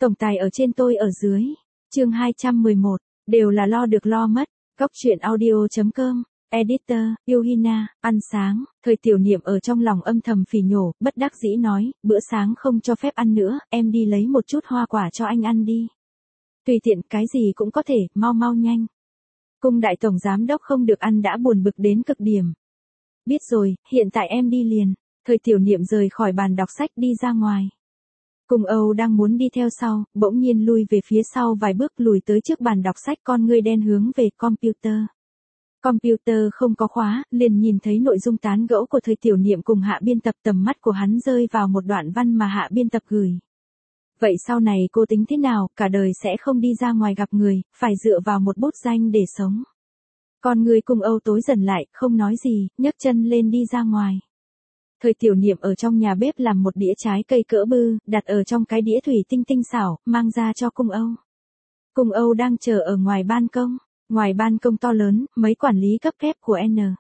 Tổng tài ở trên tôi ở dưới. Chương 211, đều là lo được lo mất. Góc truyện audio.com. Editor, Yuhina, ăn sáng. Thời Tiểu Niệm ở trong lòng âm thầm phỉ nhổ, bất đắc dĩ nói, bữa sáng không cho phép ăn nữa, em đi lấy một chút hoa quả cho anh ăn đi. Tùy tiện, cái gì cũng có thể, mau mau nhanh. Cung đại tổng giám đốc không được ăn đã buồn bực đến cực điểm. Biết rồi, hiện tại em đi liền. Thời Tiểu Niệm rời khỏi bàn đọc sách đi ra ngoài. Cung Âu đang muốn đi theo sau, bỗng nhiên lui về phía sau vài bước, lùi tới trước bàn đọc sách, con ngươi đen hướng về computer. Computer không có khóa, liền nhìn thấy nội dung tán gẫu của Thời Tiểu Niệm cùng hạ biên tập, tầm mắt của hắn rơi vào một đoạn văn mà hạ biên tập gửi. Vậy sau này cô tính thế nào, cả đời sẽ không đi ra ngoài gặp người, phải dựa vào một bút danh để sống. Con người Cung Âu tối dần lại, không nói gì, nhấc chân lên đi ra ngoài. Thời Tiểu Niệm ở trong nhà bếp làm một đĩa trái cây cỡ bư, đặt ở trong cái đĩa thủy tinh tinh xảo, mang ra cho Cung Âu. Cung Âu đang chờ ở ngoài ban công. Ngoài ban công to lớn, mấy quản lý cấp kép của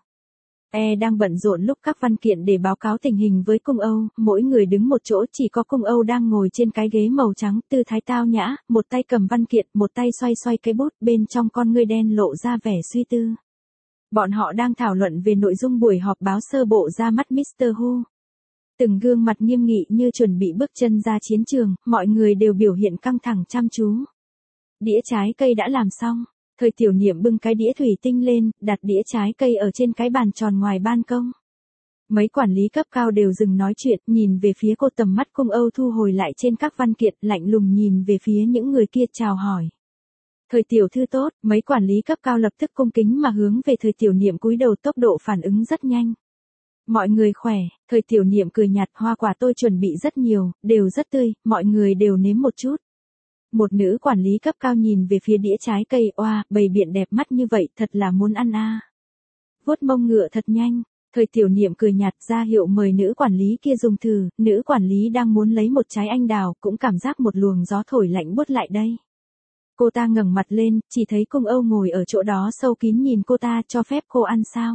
N.E. đang bận rộn lúc các văn kiện để báo cáo tình hình với Cung Âu, mỗi người đứng một chỗ, chỉ có Cung Âu đang ngồi trên cái ghế màu trắng, tư thái tao nhã, một tay cầm văn kiện, một tay xoay xoay cái bút, bên trong con ngươi đen lộ ra vẻ suy tư. Bọn họ đang thảo luận về nội dung buổi họp báo sơ bộ ra mắt Mr. Hu. Từng gương mặt nghiêm nghị như chuẩn bị bước chân ra chiến trường, mọi người đều biểu hiện căng thẳng chăm chú. Đĩa trái cây đã làm xong. Thời Tiểu Niệm bưng cái đĩa thủy tinh lên, đặt đĩa trái cây ở trên cái bàn tròn ngoài ban công. Mấy quản lý cấp cao đều dừng nói chuyện, nhìn về phía cô, tầm mắt Cung Âu thu hồi lại trên các văn kiện, lạnh lùng nhìn về phía những người kia chào hỏi. Thời tiểu thư tốt, mấy quản lý cấp cao lập tức cung kính mà hướng về Thời Tiểu Niệm cúi đầu, tốc độ phản ứng rất nhanh. Mọi người khỏe, Thời Tiểu Niệm cười nhạt, hoa quả tôi chuẩn bị rất nhiều, đều rất tươi, mọi người đều nếm một chút. Một nữ quản lý cấp cao nhìn về phía đĩa trái cây, oa, bày biện đẹp mắt như vậy, thật là muốn ăn a. Vuốt mông ngựa thật nhanh. Thời Tiểu Niệm cười nhạt ra hiệu mời nữ quản lý kia dùng thử, nữ quản lý đang muốn lấy một trái anh đào, cũng cảm giác một luồng gió thổi lạnh buốt lại đây. Cô ta ngẩng mặt lên, chỉ thấy Cung Âu ngồi ở chỗ đó sâu kín nhìn cô ta, cho phép cô ăn sao?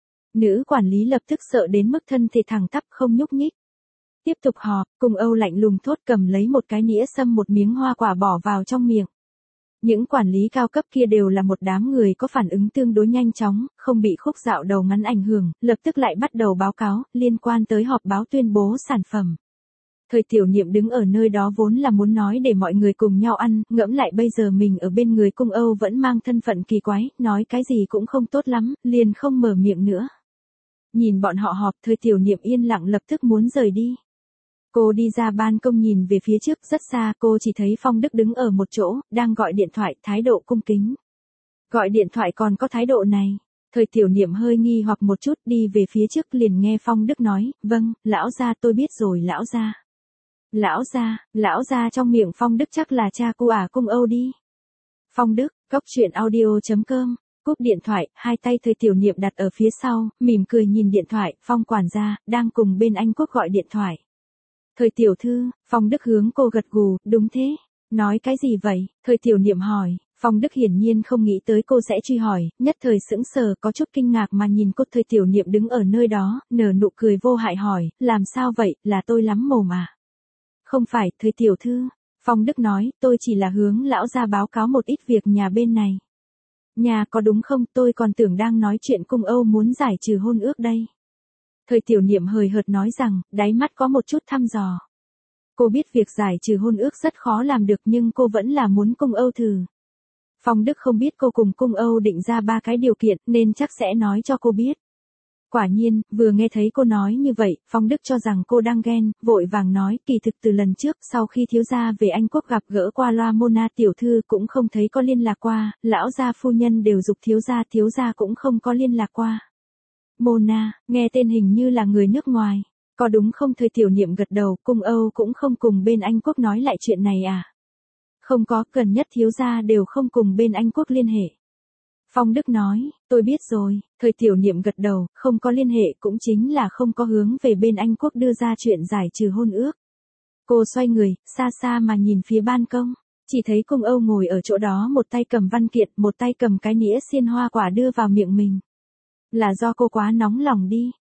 Nữ quản lý lập tức sợ đến mức thân thể thẳng tắp không nhúc nhích. Tiếp tục họp, Cung Âu lạnh lùng thốt, cầm lấy một cái nĩa sâm, một miếng hoa quả bỏ vào trong miệng. Những quản lý cao cấp kia đều là một đám người có phản ứng tương đối nhanh chóng, không bị khúc dạo đầu ngắn ảnh hưởng, lập tức lại bắt đầu báo cáo, liên quan tới họp báo tuyên bố sản phẩm. Thời Tiểu Niệm đứng ở nơi đó vốn là muốn nói để mọi người cùng nhau ăn, ngẫm lại bây giờ mình ở bên người Cung Âu vẫn mang thân phận kỳ quái, nói cái gì cũng không tốt lắm, liền không mở miệng nữa. Nhìn bọn họ họp, Thời Tiểu Niệm yên lặng lập tức muốn rời đi. Cô đi ra ban công nhìn về phía trước, rất xa, cô chỉ thấy Phong Đức đứng ở một chỗ, đang gọi điện thoại, thái độ cung kính. Gọi điện thoại còn có thái độ này. Thời Tiểu Niệm hơi nghi hoặc một chút, đi về phía trước, liền nghe Phong Đức nói, vâng, lão gia, tôi biết rồi lão gia. Lão gia trong miệng Phong Đức chắc là cha cô Cung Âu đi. Phong Đức, góc truyện audio.com. Cúp điện thoại, hai tay Thời Tiểu Niệm đặt ở phía sau, mỉm cười nhìn điện thoại, Phong quản gia, đang cùng bên Anh Quốc gọi điện thoại. Thời tiểu thư, Phong Đức hướng cô gật gù, đúng thế. Nói cái gì vậy? Thời Tiểu Niệm hỏi. Phong Đức hiển nhiên không nghĩ tới cô sẽ truy hỏi, nhất thời sững sờ, có chút kinh ngạc mà nhìn cô. Thời Tiểu Niệm đứng ở nơi đó, nở nụ cười vô hại hỏi, làm sao vậy, là tôi lắm mồm à? Không phải, Thời tiểu thư. Phong Đức nói, tôi chỉ là hướng lão gia báo cáo một ít việc nhà bên này. Nhà có đúng không, tôi còn tưởng đang nói chuyện Cung Âu muốn giải trừ hôn ước đây. Thời Tiểu Niệm hời hợt nói rằng, đáy mắt có một chút thăm dò. Cô biết việc giải trừ hôn ước rất khó làm được, nhưng cô vẫn là muốn Cung Âu thử. Phong Đức không biết cô cùng Cung Âu định ra 3 cái điều kiện, nên chắc sẽ nói cho cô biết. Quả nhiên, vừa nghe thấy cô nói như vậy, Phong Đức cho rằng cô đang ghen, vội vàng nói, kỳ thực từ lần trước, sau khi thiếu gia về Anh Quốc gặp gỡ qua loa Mona tiểu thư cũng không thấy có liên lạc qua, lão gia phu nhân đều giục thiếu gia cũng không có liên lạc qua. Mona, nghe tên hình như là người nước ngoài. Có đúng không? Thời Tiểu Niệm gật đầu, Cung Âu cũng không cùng bên Anh Quốc nói lại chuyện này à? Không có, gần nhất thiếu gia đều không cùng bên Anh Quốc liên hệ. Phong Đức nói, tôi biết rồi. Thời Tiểu Niệm gật đầu, không có liên hệ cũng chính là không có hướng về bên Anh Quốc đưa ra chuyện giải trừ hôn ước. Cô xoay người, xa xa mà nhìn phía ban công, chỉ thấy Cung Âu ngồi ở chỗ đó, một tay cầm văn kiện, một tay cầm cái nĩa xiên hoa quả đưa vào miệng mình. Là do cô quá nóng lòng đi.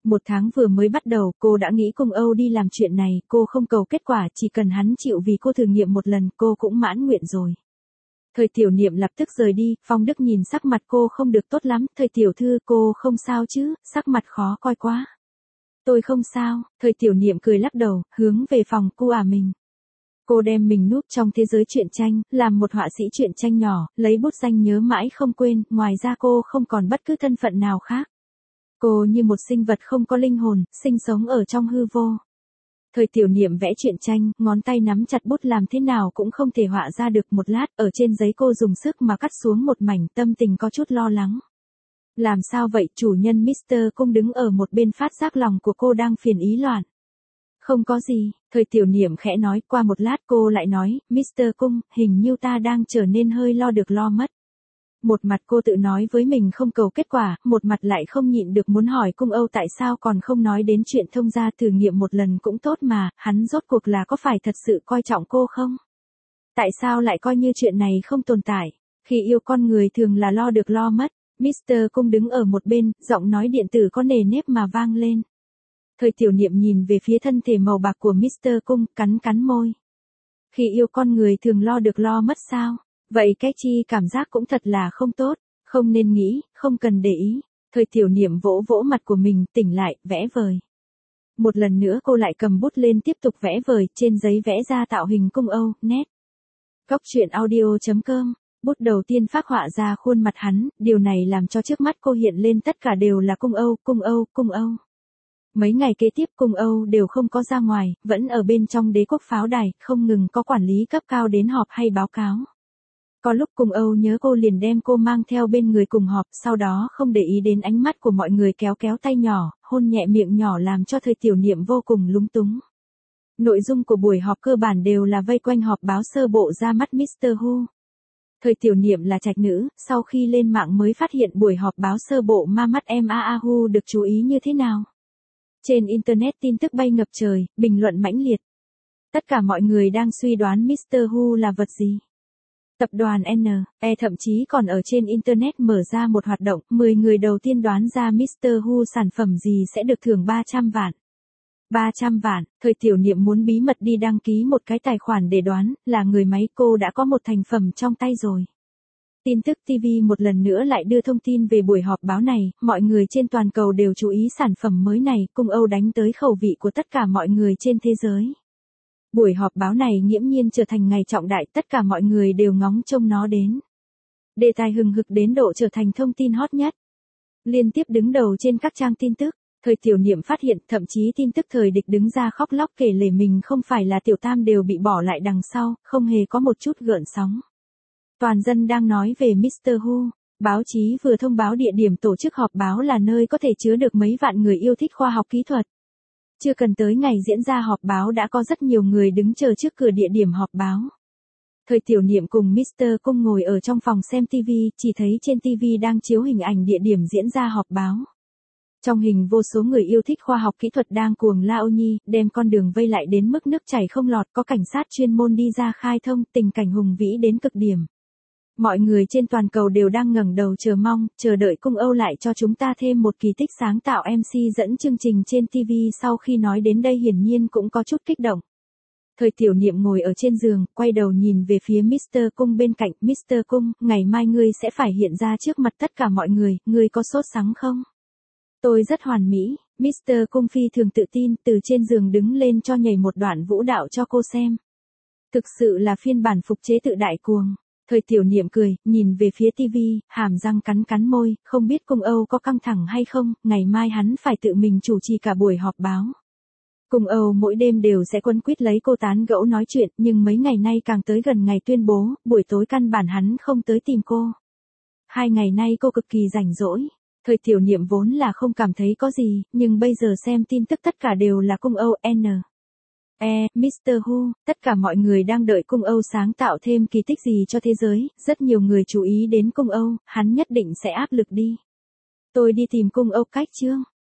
1 tháng vừa mới bắt đầu, cô đã nghĩ cung Âu đi làm chuyện này, cô không cầu kết quả, chỉ cần hắn chịu vì cô thử nghiệm một lần, cô cũng mãn nguyện rồi. Thời Tiểu Niệm lập tức rời đi, Phong Đức nhìn sắc mặt cô không được tốt lắm, Thời tiểu thư, cô không sao chứ, sắc mặt khó coi quá. Tôi không sao, Thời Tiểu Niệm cười lắc đầu, hướng về phòng cô mình. Cô đem mình núp trong thế giới truyện tranh, làm một họa sĩ truyện tranh nhỏ, lấy bút danh nhớ mãi không quên, ngoài ra cô không còn bất cứ thân phận nào khác. Cô như một sinh vật không có linh hồn, sinh sống ở trong hư vô. Thời Tiểu Niệm vẽ truyện tranh, ngón tay nắm chặt bút làm thế nào cũng không thể họa ra được một lát, ở trên giấy cô dùng sức mà cắt xuống một mảnh, tâm tình có chút lo lắng. Làm sao vậy, chủ nhân Mr. Cung đứng ở một bên phát giác lòng của cô đang phiền ý loạn. Không có gì, Thời Tiểu Niệm khẽ nói, qua một lát cô lại nói, Mr. Cung, hình như ta đang trở nên hơi lo được lo mất. Một mặt cô tự nói với mình không cầu kết quả, một mặt lại không nhịn được muốn hỏi cung Âu tại sao còn không nói đến chuyện thông gia thử nghiệm một lần cũng tốt mà, hắn rốt cuộc là có phải thật sự coi trọng cô không? Tại sao lại coi như chuyện này không tồn tại? Khi yêu con người thường là lo được lo mất. Mr. Cung đứng ở một bên, giọng nói điện tử có nề nếp mà vang lên. Thời Tiểu Niệm nhìn về phía thân thể màu bạc của Mr. Cung, cắn cắn môi. Khi yêu con người thường lo được lo mất sao? Vậy cái chi cảm giác cũng thật là không tốt, không nên nghĩ, không cần để ý. Thời Tiểu Niệm vỗ vỗ mặt của mình, tỉnh lại, vẽ vời. Một lần nữa cô lại cầm bút lên tiếp tục vẽ vời, trên giấy vẽ ra tạo hình cung Âu, nét. Cóc truyện audio.com, bút đầu tiên phác họa ra khuôn mặt hắn, điều này làm cho trước mắt cô hiện lên tất cả đều là cung Âu, cung Âu, cung Âu. Mấy ngày kế tiếp cung Âu đều không có ra ngoài, vẫn ở bên trong Đế Quốc Pháo Đài, không ngừng có quản lý cấp cao đến họp hay báo cáo. Có lúc cung Âu nhớ cô liền đem cô mang theo bên người cùng họp, sau đó không để ý đến ánh mắt của mọi người kéo kéo tay nhỏ, hôn nhẹ miệng nhỏ làm cho Thời Tiểu Niệm vô cùng lúng túng. Nội dung của buổi họp cơ bản đều là vây quanh họp báo sơ bộ ra mắt Mr. Who. Thời Tiểu Niệm là trạch nữ, sau khi lên mạng mới phát hiện buổi họp báo sơ bộ ma mắt em Who được chú ý như thế nào. Trên Internet tin tức bay ngập trời, bình luận mãnh liệt. Tất cả mọi người đang suy đoán Mr. Who là vật gì. Tập đoàn N.E thậm chí còn ở trên Internet mở ra một hoạt động, 10 người đầu tiên đoán ra Mr. Who sản phẩm gì sẽ được thưởng 300 vạn. 300 vạn, Thời Tiểu Niệm muốn bí mật đi đăng ký một cái tài khoản để đoán, là người máy cô đã có một thành phẩm trong tay rồi. Tin tức TV một lần nữa lại đưa thông tin về buổi họp báo này, mọi người trên toàn cầu đều chú ý sản phẩm mới này, cung Âu đánh tới khẩu vị của tất cả mọi người trên thế giới. Buổi họp báo này nghiễm nhiên trở thành ngày trọng đại, tất cả mọi người đều ngóng trông nó đến. Đề tài hừng hực đến độ trở thành thông tin hot nhất. Liên tiếp đứng đầu trên các trang tin tức, Thời Tiểu Niệm phát hiện thậm chí tin tức thời địch đứng ra khóc lóc kể lể mình không phải là tiểu tam đều bị bỏ lại đằng sau, không hề có một chút gợn sóng. Toàn dân đang nói về Mr. Who, báo chí vừa thông báo địa điểm tổ chức họp báo là nơi có thể chứa được mấy vạn người yêu thích khoa học kỹ thuật. Chưa cần tới ngày diễn ra họp báo đã có rất nhiều người đứng chờ trước cửa địa điểm họp báo. Thời Tiểu Niệm cùng Mr. Cung ngồi ở trong phòng xem TV, chỉ thấy trên TV đang chiếu hình ảnh địa điểm diễn ra họp báo. Trong hình vô số người yêu thích khoa học kỹ thuật đang cuồng la ô nhi, đem con đường vây lại đến mức nước chảy không lọt, có cảnh sát chuyên môn đi ra khai thông, tình cảnh hùng vĩ đến cực điểm. Mọi người trên toàn cầu đều đang ngẩng đầu chờ mong, chờ đợi cung Âu lại cho chúng ta thêm một kỳ tích sáng tạo MC dẫn chương trình trên TV. Sau khi nói đến đây hiển nhiên cũng có chút kích động. Thời Tiểu Niệm ngồi ở trên giường, quay đầu nhìn về phía Mr. Cung bên cạnh. Mr. Cung, ngày mai ngươi sẽ phải hiện ra trước mặt tất cả mọi người, ngươi có sốt sắng không? Tôi rất hoàn mỹ. Mr. Cung phi thường tự tin, từ trên giường đứng lên cho nhảy một đoạn vũ đạo cho cô xem. Thực sự là phiên bản phục chế tự đại cuồng. Thời Tiểu Niệm cười, nhìn về phía TV, hàm răng cắn cắn môi, không biết cung Âu có căng thẳng hay không, ngày mai hắn phải tự mình chủ trì cả buổi họp báo. Cung Âu mỗi đêm đều sẽ quấn quýt lấy cô tán gẫu nói chuyện, nhưng mấy ngày nay càng tới gần ngày tuyên bố, buổi tối căn bản hắn không tới tìm cô. 2 ngày nay cô cực kỳ rảnh rỗi. Thời Tiểu Niệm vốn là không cảm thấy có gì, nhưng bây giờ xem tin tức tất cả đều là cung Âu Mr. Who, tất cả mọi người đang đợi cung Âu sáng tạo thêm kỳ tích gì cho thế giới, rất nhiều người chú ý đến cung Âu, hắn nhất định sẽ áp lực đi. Tôi đi tìm cung Âu cách chương.